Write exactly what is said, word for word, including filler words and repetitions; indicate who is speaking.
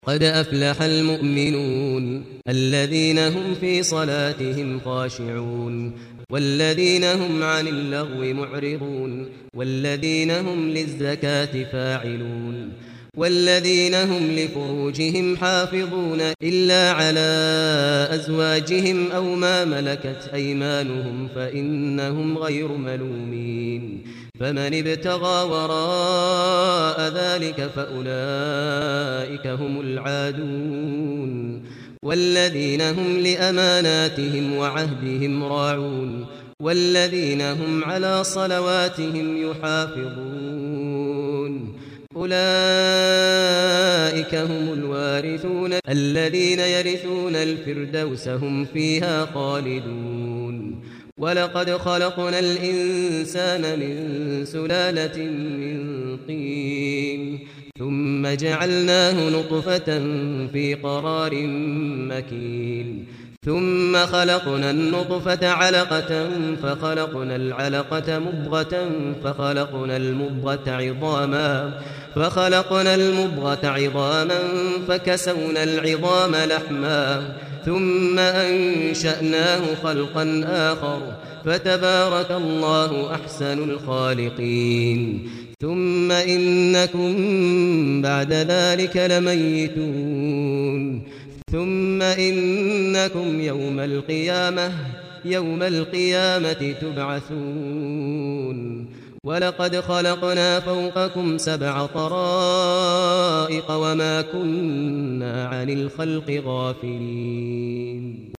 Speaker 1: قد أفلح المؤمنون الذين هم في صلاتهم خاشعون والذين هم عن اللغو معرضون والذين هم للزكاة فاعلون والذين هم لفروجهم حافظون إلا على أزواجهم أو ما ملكت أيمانهم فإنهم غير ملومين فمن ابتغى وراء ذلك فأولئك هم العادون والذين هم لأماناتهم وعهدهم راعون والذين هم على صلواتهم يحافظون أولئك هم الوارثون الذين يرثون الفردوس هم فيها خالدون ولقد خلقنا الإنسان من سلالة من طين ثم جعلناه نطفة في قرار مكين ثم خلقنا النطفة علقة فخلقنا العلقة مضغة فخلقنا المضغة عظاما فخلقنا المضغة عظاما فكسونا العظام لحما ثم أنشأناه خلقا آخر فتبارك الله أحسن الخالقين ثم إنكم بعد ذلك لميتون ثم إنكم يوم القيامة يوم القيامة تبعثون ولقد خلقنا فوقكم سبع طرائق وما كنا عن الخلق غافلين